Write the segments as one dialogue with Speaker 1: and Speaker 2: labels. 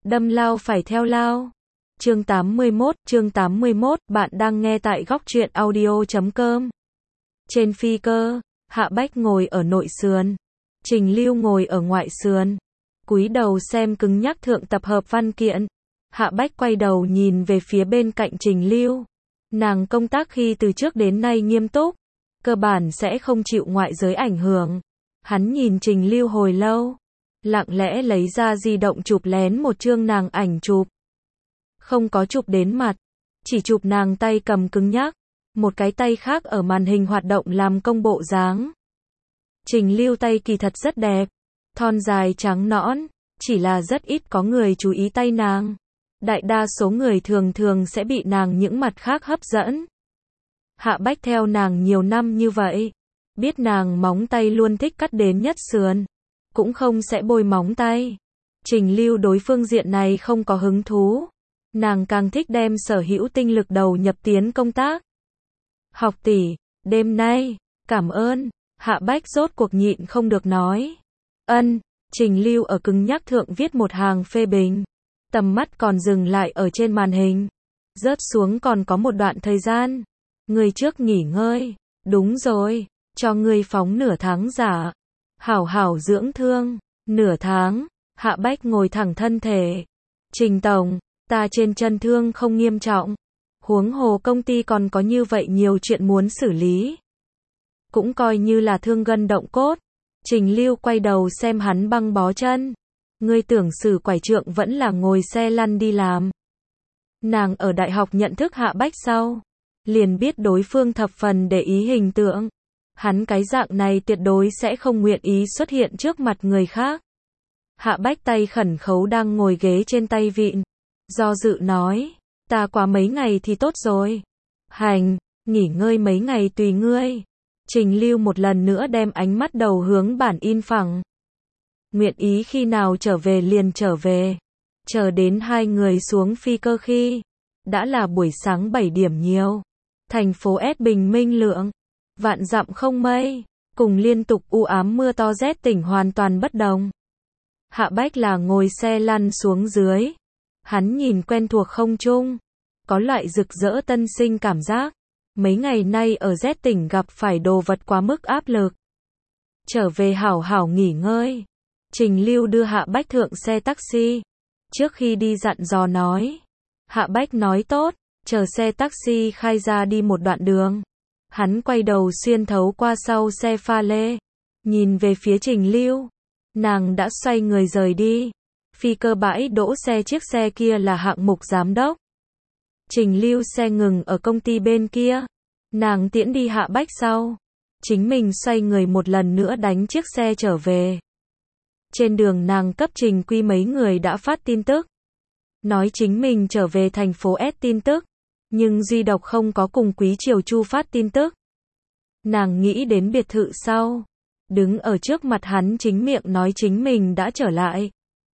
Speaker 1: đâm lao phải theo lao. Chương 81, bạn đang nghe tại góc truyện audio.com. Trên phi cơ, Hạ Bách ngồi ở nội sườn, Trình Lưu ngồi ở ngoại sườn, cúi đầu xem cứng nhắc thượng tập hợp văn kiện. Hạ Bách quay đầu nhìn về phía bên cạnh Trình Lưu. Nàng công tác khi từ trước đến nay nghiêm túc, cơ bản sẽ không chịu ngoại giới ảnh hưởng. Hắn nhìn Trình Lưu hồi lâu, lặng lẽ lấy ra di động chụp lén một chương nàng ảnh chụp. Không có chụp đến mặt, chỉ chụp nàng tay cầm cứng nhắc, một cái tay khác ở màn hình hoạt động làm công bộ dáng. Trình Lưu tay kỳ thật rất đẹp, thon dài trắng nõn, chỉ là rất ít có người chú ý tay nàng. Đại đa số người thường thường sẽ bị nàng những mặt khác hấp dẫn. Hạ Bách theo nàng nhiều năm như vậy, biết nàng móng tay luôn thích cắt đến nhất sườn, cũng không sẽ bôi móng tay. Trình Lưu đối phương diện này không có hứng thú, nàng càng thích đem sở hữu tinh lực đầu nhập tiến công tác. Học tỷ, đêm nay, cảm ơn. Hạ Bách rốt cuộc nhịn không được nói. Ân. Trình Lưu ở cứng nhắc thượng viết một hàng phê bình, tầm mắt còn dừng lại ở trên màn hình, rớt xuống còn có một đoạn thời gian. Ngươi trước nghỉ ngơi. Đúng rồi, cho ngươi phóng nửa tháng giả, hảo hảo dưỡng thương. Nửa tháng. Hạ Bách ngồi thẳng thân thể. Trình tổng, ta trên chân thương không nghiêm trọng, huống hồ công ty còn có như vậy nhiều chuyện muốn xử lý, cũng coi như là thương gân động cốt. Trình Lưu quay đầu xem hắn băng bó chân. Ngươi tưởng sử quải trượng vẫn là ngồi xe lăn đi làm. Nàng ở đại học nhận thức Hạ Bách sau, liền biết đối phương thập phần để ý hình tượng. Hắn cái dạng này tuyệt đối sẽ không nguyện ý xuất hiện trước mặt người khác. Hạ Bách tay khẩn khấu đang ngồi ghế trên tay vịn, do dự nói, ta quá mấy ngày thì tốt rồi. Hành, nghỉ ngơi mấy ngày tùy ngươi. Trình Lưu một lần nữa đem ánh mắt đầu hướng bản in phẳng. Nguyện ý khi nào trở về liền trở về. Chờ đến hai người xuống phi cơ khi, đã là buổi sáng 7 điểm nhiều. Thành phố S bình minh lượng, vạn dặm không mây, cùng liên tục u ám mưa to rét tỉnh hoàn toàn bất đồng. Hạ Bách là ngồi xe lăn xuống dưới. Hắn nhìn quen thuộc không trung, có loại rực rỡ tân sinh cảm giác. Mấy ngày nay ở Z tỉnh gặp phải đồ vật quá mức áp lực. Trở về hảo hảo nghỉ ngơi. Trình Lưu đưa Hạ Bách thượng xe taxi. Trước khi đi dặn dò nói. Hạ Bách nói tốt, chờ xe taxi khai ra đi một đoạn đường. Hắn quay đầu xuyên thấu qua sau xe pha lê, nhìn về phía Trình Lưu. Nàng đã xoay người rời đi. Phi cơ bãi đỗ xe, chiếc xe kia là hạng mục giám đốc. Trình Lưu xe ngừng ở công ty bên kia. Nàng tiễn đi Hạ Bách sau, chính mình xoay người một lần nữa đánh chiếc xe trở về. Trên đường nàng cấp Trình Quy mấy người đã phát tin tức, nói chính mình trở về thành phố S tin tức, nhưng duy độc không có cùng Quý Triều Chu phát tin tức. Nàng nghĩ đến biệt thự sau, đứng ở trước mặt hắn chính miệng nói chính mình đã trở lại.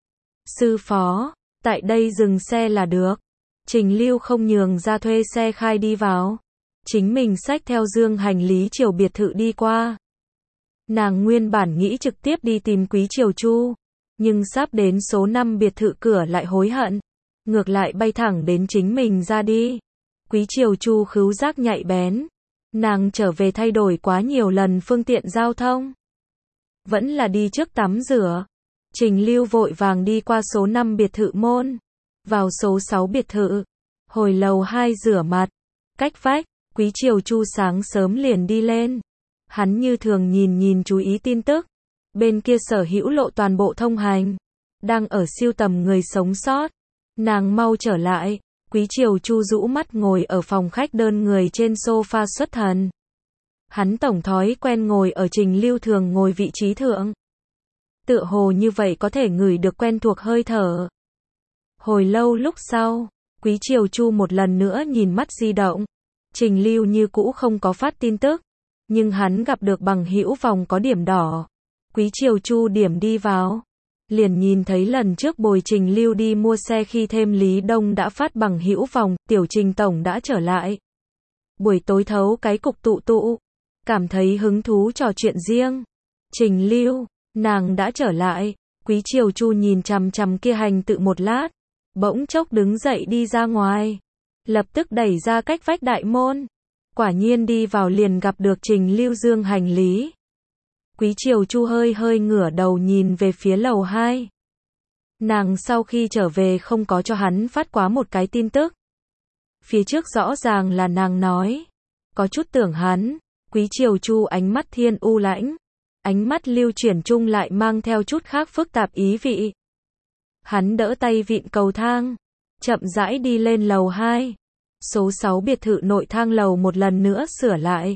Speaker 1: Sư phó, tại đây dừng xe là được. Trình Lưu không nhường ra, thuê xe khai đi vào. Chính mình xách theo dương hành lý chiều biệt thự đi qua. Nàng nguyên bản nghĩ trực tiếp đi tìm Quý Triều Chu, nhưng sắp đến số 5 biệt thự cửa lại hối hận, ngược lại bay thẳng đến chính mình ra đi. Quý Triều Chu khứu giác nhạy bén, nàng trở về thay đổi quá nhiều lần phương tiện giao thông, vẫn là đi trước tắm rửa. Trình Lưu vội vàng đi qua số 5 biệt thự môn, vào số 6 biệt thự, hồi lầu 2 rửa mặt. Cách vách, Quý Triều Chu sáng sớm liền đi lên. Hắn như thường nhìn chú ý tin tức. Bên kia Sở Hữu Lộ toàn bộ thông hành, đang ở siêu tầm người sống sót. Nàng mau trở lại. Quý Triều Chu rũ mắt ngồi ở phòng khách đơn người trên sofa xuất thần. Hắn tổng thói quen ngồi ở Trình Lưu thường ngồi vị trí thượng, tựa hồ như vậy có thể ngửi được quen thuộc hơi thở. Hồi lâu lúc sau, Quý Triều Chu một lần nữa nhìn mắt di động. Trình Lưu như cũ không có phát tin tức, nhưng hắn gặp được bằng hữu vòng có điểm đỏ. Quý Triều Chu điểm đi vào, liền nhìn thấy lần trước bồi Trình Lưu đi mua xe khi thêm Lý Đông đã phát bằng hữu vòng, tiểu Trình tổng đã trở lại. Buổi tối thấu cái cục tụ, cảm thấy hứng thú trò chuyện riêng. Trình Lưu, nàng đã trở lại. Quý Triều Chu nhìn chằm chằm kia hành tự một lát, bỗng chốc đứng dậy đi ra ngoài. Lập tức đẩy ra cách vách đại môn. Quả nhiên đi vào liền gặp được Trình Lưu Dương hành lý. Quý Triều Chu hơi hơi ngửa đầu nhìn về phía lầu 2. Nàng sau khi trở về không có cho hắn phát quá một cái tin tức. Phía trước rõ ràng là nàng nói. Có chút tưởng hắn. Quý Triều Chu ánh mắt thiên u lãnh. Ánh mắt lưu chuyển chung lại mang theo chút khác phức tạp ý vị. Hắn đỡ tay vịn cầu thang. Chậm rãi đi lên lầu 2. Số 6 biệt thự nội thang lầu một lần nữa sửa lại.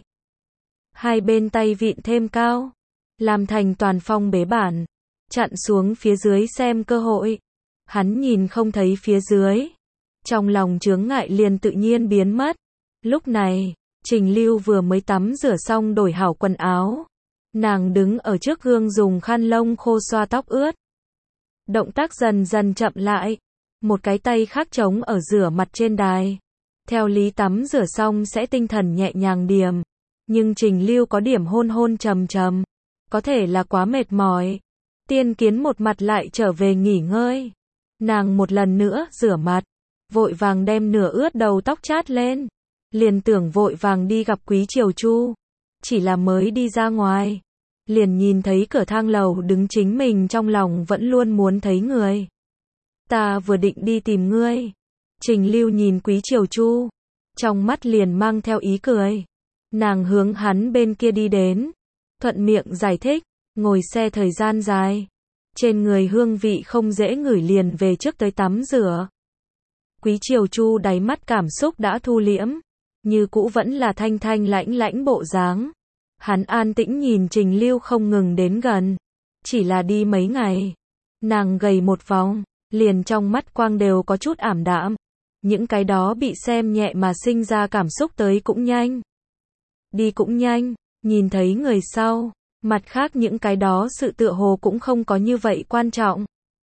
Speaker 1: Hai bên tay vịn thêm cao. Làm thành toàn phong bế bản. Chặn xuống phía dưới xem cơ hội. Hắn nhìn không thấy phía dưới. Trong lòng chướng ngại liền tự nhiên biến mất. Lúc này, Trình Lưu vừa mới tắm rửa xong đổi hảo quần áo. Nàng đứng ở trước gương dùng khăn lông khô xoa tóc ướt. Động tác dần dần chậm lại. Một cái tay khác trống ở rửa mặt trên đài. Theo lý tắm rửa xong sẽ tinh thần nhẹ nhàng điềm. Nhưng Trình Lưu có điểm hôn hôn trầm trầm. Có thể là quá mệt mỏi. Tiên Kiến một mặt lại trở về nghỉ ngơi. Nàng một lần nữa rửa mặt. Vội vàng đem nửa ướt đầu tóc chát lên. Liền tưởng vội vàng đi gặp Quý Triều Chu. Chỉ là mới đi ra ngoài. Liền nhìn thấy cửa thang lầu đứng chính mình trong lòng vẫn luôn muốn thấy người. Ta vừa định đi tìm ngươi. Trình Lưu nhìn Quý Triều Chu. Trong mắt liền mang theo ý cười. Nàng hướng hắn bên kia đi đến. Thuận miệng giải thích. Ngồi xe thời gian dài. Trên người hương vị không dễ ngửi liền về trước tới tắm rửa. Quý Triều Chu đáy mắt cảm xúc đã thu liễm. Như cũ vẫn là thanh thanh lãnh lãnh bộ dáng. Hắn an tĩnh nhìn Trình Lưu không ngừng đến gần. Chỉ là đi mấy ngày. Nàng gầy một vòng. Liền trong mắt quang đều có chút ảm đạm. Những cái đó bị xem nhẹ mà sinh ra cảm xúc tới cũng nhanh. Đi cũng nhanh. Nhìn thấy người sau. Mặt khác những cái đó sự tựa hồ cũng không có như vậy quan trọng.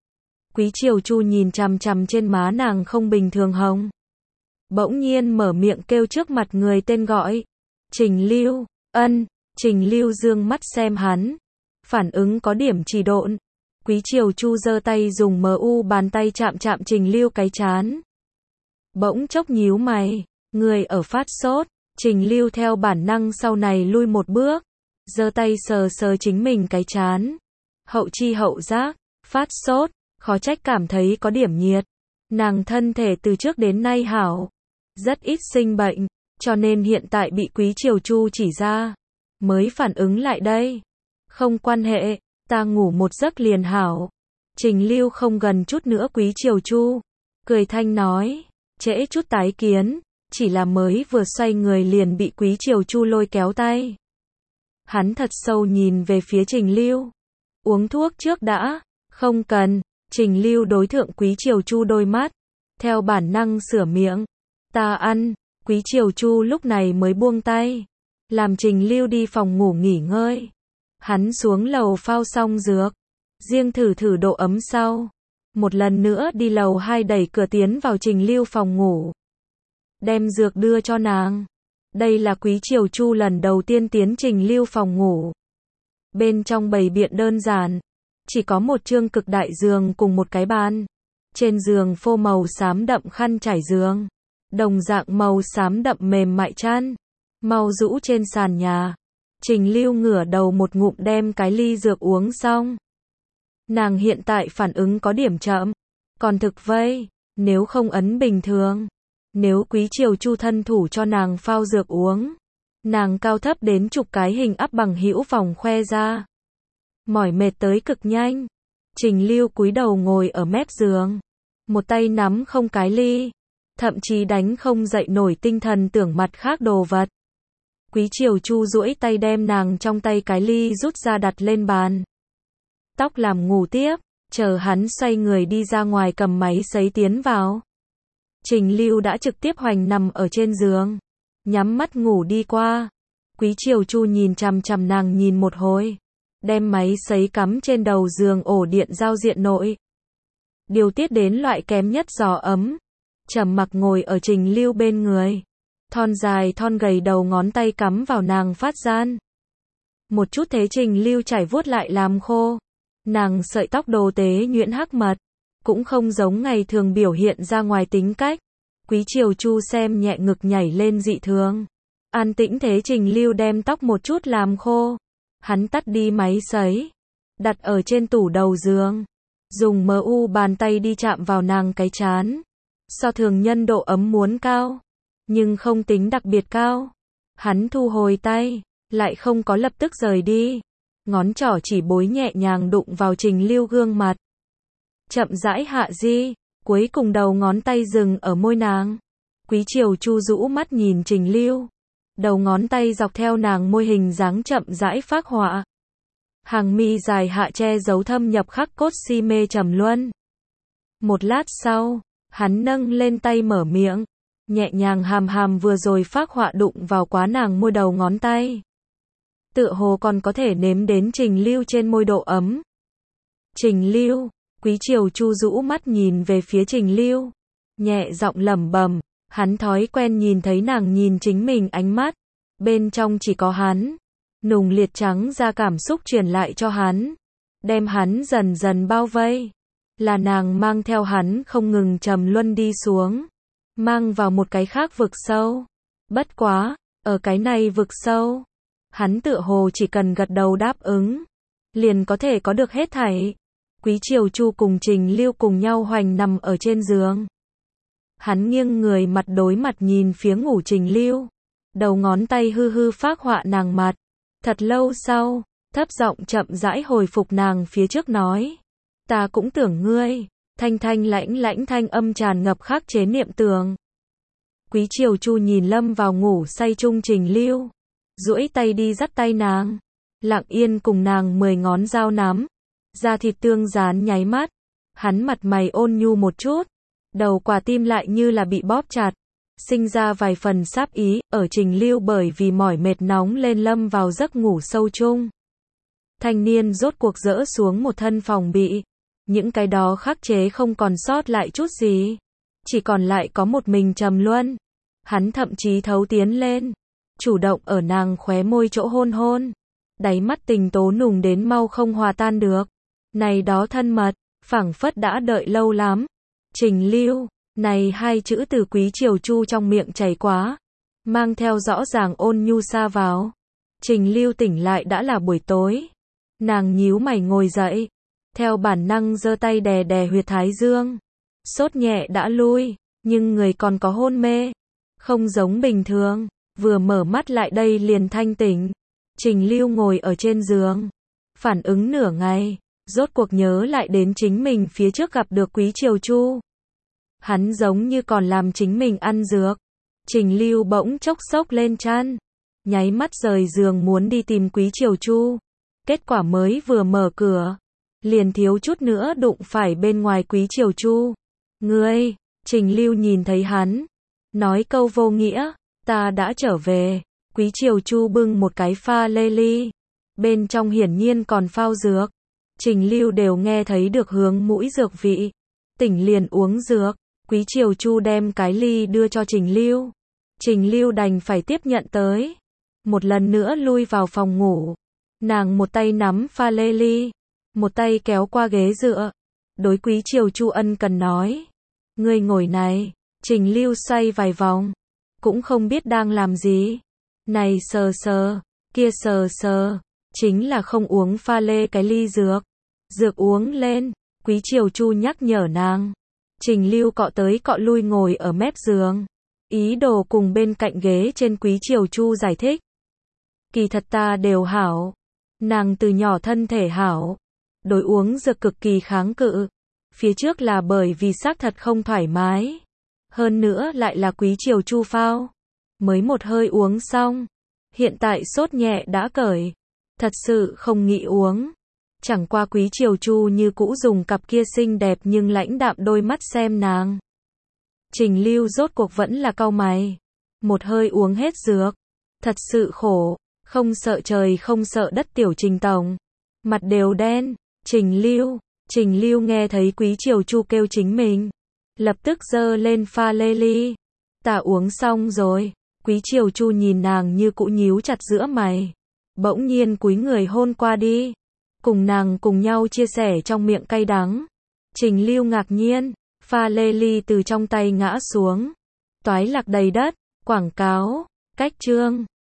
Speaker 1: Quý Triều Chu nhìn chằm chằm trên má nàng không bình thường hồng. Bỗng nhiên mở miệng kêu trước mặt người tên gọi. Trình Lưu, ân. Trình Lưu dương mắt xem hắn. Phản ứng có điểm trì độn. Quý Triều Chu giơ tay dùng mu bàn tay chạm chạm Trình Lưu cái trán. Bỗng chốc nhíu mày. Người ở phát sốt. Trình Lưu theo bản năng sau này lui một bước. Giơ tay sờ sờ chính mình cái trán. Hậu chi hậu giác. Phát sốt. Khó trách cảm thấy có điểm nhiệt. Nàng thân thể từ trước đến nay hảo. Rất ít sinh bệnh. Cho nên hiện tại bị Quý Triều Chu chỉ ra. Mới phản ứng lại đây. Không quan hệ. Ta ngủ một giấc liền hảo. Trình Lưu không gần chút nữa Quý Triều Chu. Cười thanh nói. Trễ chút tái kiến. Chỉ là mới vừa xoay người liền bị Quý Triều Chu lôi kéo tay. Hắn thật sâu nhìn về phía Trình Lưu. Uống thuốc trước đã. Không cần. Trình Lưu đối thượng Quý Triều Chu đôi mắt. Theo bản năng sửa miệng. Ta ăn. Quý Triều Chu lúc này mới buông tay. Làm Trình Lưu đi phòng ngủ nghỉ ngơi. Hắn xuống lầu phao xong dược. Riêng thử thử độ ấm sau. Một lần nữa đi lầu 2 đẩy cửa tiến vào Trình Lưu phòng ngủ. Đem dược đưa cho nàng. Đây là Quý Triều Chu lần đầu tiên tiến Trình Lưu phòng ngủ. Bên trong bày biện đơn giản. Chỉ có một chương cực đại giường cùng một cái bàn. Trên giường phô màu xám đậm khăn trải giường. Đồng dạng màu xám đậm mềm mại chăn. Mau rũ trên sàn nhà. Trình Lưu ngửa đầu một ngụm đem cái ly dược uống xong. Nàng hiện tại phản ứng có điểm chậm. Còn thực vây. Nếu không ấn bình thường. Nếu Quý Triều Chu thân thủ cho nàng phao dược uống. Nàng cao thấp đến chục cái hình áp bằng hữu vòng khoe ra. Mỏi mệt tới cực nhanh. Trình Lưu cúi đầu ngồi ở mép giường. Một tay nắm không cái ly. Thậm chí đánh không dậy nổi tinh thần tưởng mặt khác đồ vật. Quý Triều Chu duỗi tay đem nàng trong tay cái ly rút ra đặt lên bàn. Tóc làm ngủ tiếp. Chờ hắn xoay người đi ra ngoài cầm máy sấy tiến vào. Trình Lưu đã trực tiếp hoành nằm ở trên giường. Nhắm mắt ngủ đi qua. Quý Triều Chu nhìn chằm chằm nàng nhìn một hồi. Đem máy sấy cắm trên đầu giường ổ điện giao diện nội. Điều tiết đến loại kém nhất gió ấm. Trầm mặc ngồi ở Trình Lưu bên người. Thon dài thon gầy đầu ngón tay cắm vào nàng phát gian. Một chút thế Trình Lưu chảy vuốt lại làm khô. Nàng sợi tóc đồ tế nhuyễn hắc mật. cũng không giống ngày thường biểu hiện ra ngoài tính cách. Quý Triều Chu xem nhẹ ngực nhảy lên dị thường. An tĩnh thế Trình Lưu đem tóc một chút làm khô. Hắn tắt đi máy sấy, đặt ở trên tủ đầu giường. Dùng bàn tay đi chạm vào nàng cái trán. So thường nhân độ ấm muốn cao, nhưng không tính đặc biệt cao. Hắn thu hồi tay, lại không có lập tức rời đi. Ngón trỏ chỉ bối nhẹ nhàng đụng vào Trình Lưu gương mặt. Chậm rãi hạ di, cuối cùng đầu ngón tay dừng ở môi nàng. Quý Triều Chu rũ mắt nhìn Trình Lưu. Đầu ngón tay dọc theo nàng môi hình dáng chậm rãi phác họa. Hàng mi dài hạ che giấu thâm nhập khắc cốt si mê trầm luân. Một lát sau, hắn nâng lên tay mở miệng, nhẹ nhàng hàm vừa rồi phác họa đụng vào quá nàng môi đầu ngón tay. Tựa hồ còn có thể nếm đến Trình Lưu trên môi độ ấm. Trình Lưu, Quý Triều Chu rũ mắt nhìn về phía Trình Lưu, nhẹ giọng lẩm bẩm, hắn thói quen nhìn thấy nàng nhìn chính mình ánh mắt, bên trong chỉ có hắn. Nùng liệt trắng ra cảm xúc truyền lại cho hắn, đem hắn dần dần bao vây. Là nàng mang theo hắn không ngừng trầm luân đi xuống, mang vào một cái khác vực sâu. Bất quá, ở cái này vực sâu, hắn tựa hồ chỉ cần gật đầu đáp ứng, liền có thể có được hết thảy. Quý Triều Chu cùng Trình Lưu cùng nhau hoành nằm ở trên giường. Hắn nghiêng người mặt đối mặt nhìn phía ngủ Trình Lưu, đầu ngón tay hư phác họa nàng mặt. Thật lâu sau, thấp giọng chậm rãi hồi phục nàng phía trước nói. Ta cũng tưởng ngươi, thanh lãnh thanh âm tràn ngập khắc chế niệm tưởng. Quý Triều Chu nhìn lâm vào ngủ say chung Trình Lưu, duỗi tay đi dắt tay nàng, lặng yên cùng nàng 10 ngón dao nắm, da thịt tương dán nháy mắt, hắn mặt mày ôn nhu một chút, đầu quả tim lại như là bị bóp chặt, sinh ra vài phần sáp ý, ở Trình Lưu bởi vì mỏi mệt nóng lên lâm vào giấc ngủ sâu chung. Thanh niên rốt cuộc dỡ xuống một thân phòng bị, những cái đó khắc chế không còn sót lại chút gì, chỉ còn lại có một mình trầm luân. Hắn thậm chí thấu tiến lên, chủ động ở nàng khóe môi chỗ hôn hôn, đáy mắt tình tố nùng đến mau không hòa tan được. Này đó thân mật, phảng phất đã đợi lâu lắm. Trình Lưu, này hai chữ từ Quý Triều Chu trong miệng chảy quá, mang theo rõ ràng ôn nhu xa vào. Trình Lưu tỉnh lại đã là buổi tối. Nàng nhíu mày ngồi dậy, theo bản năng giơ tay đè đè huyệt thái dương. Sốt nhẹ đã lui, nhưng người còn có hôn mê, không giống bình thường, vừa mở mắt lại đây liền thanh tỉnh. Trình Lưu ngồi ở trên giường, phản ứng nửa ngày, rốt cuộc nhớ lại đến chính mình phía trước gặp được Quý Triều Chu. Hắn giống như còn làm chính mình ăn dược. Trình Lưu bỗng chốc sốc lên chăn, nháy mắt rời giường muốn đi tìm Quý Triều Chu. Kết quả mới vừa mở cửa, liền thiếu chút nữa đụng phải bên ngoài Quý Triều Chu. Ngươi, Trình Lưu nhìn thấy hắn, nói câu vô nghĩa, ta đã trở về. Quý Triều Chu bưng một cái pha lê ly, bên trong hiển nhiên còn phao dược. Trình Lưu đều nghe thấy được hướng mũi dược vị, tỉnh liền uống dược. Quý Triều Chu đem cái ly đưa cho Trình Lưu. Trình Lưu đành phải tiếp nhận tới. Một lần nữa lui vào phòng ngủ. Nàng một tay nắm pha lê ly, một tay kéo qua ghế dựa. Đối Quý Triều Chu ân cần nói. Ngươi ngồi này. Trình Lưu xoay vài vòng, cũng không biết đang làm gì. Này sờ sờ, kia sờ sờ, chính là không uống pha lê cái ly dược. Dược uống lên, Quý Triều Chu nhắc nhở nàng. Trình Lưu cọ tới cọ lui ngồi ở mép giường, ý đồ cùng bên cạnh ghế trên Quý Triều Chu giải thích. Kỳ thật ta đều hảo, nàng từ nhỏ thân thể hảo, đối uống dược cực kỳ kháng cự. Phía trước là bởi vì xác thật không thoải mái, hơn nữa lại là Quý Triều Chu phao, mới một hơi uống xong, hiện tại sốt nhẹ đã cởi, thật sự không nghĩ uống. Chẳng qua Quý Triều Chu như cũ dùng cặp kia xinh đẹp nhưng lãnh đạm đôi mắt xem nàng. Trình Lưu rốt cuộc vẫn là cau mày, một hơi uống hết dược, thật sự khổ, không sợ trời không sợ đất tiểu Trình tổng, mặt đều đen. Trình Lưu nghe thấy Quý Triều Chu kêu chính mình, lập tức giơ lên pha lê ly. Ta uống xong rồi. Quý Triều Chu nhìn nàng như cũ nhíu chặt giữa mày, bỗng nhiên cúi người hôn qua đi, cùng nàng cùng nhau chia sẻ trong miệng cay đắng. Trình Lưu ngạc nhiên, pha lê ly từ trong tay ngã xuống. Toái lạc đầy đất, quảng cáo, cách chương.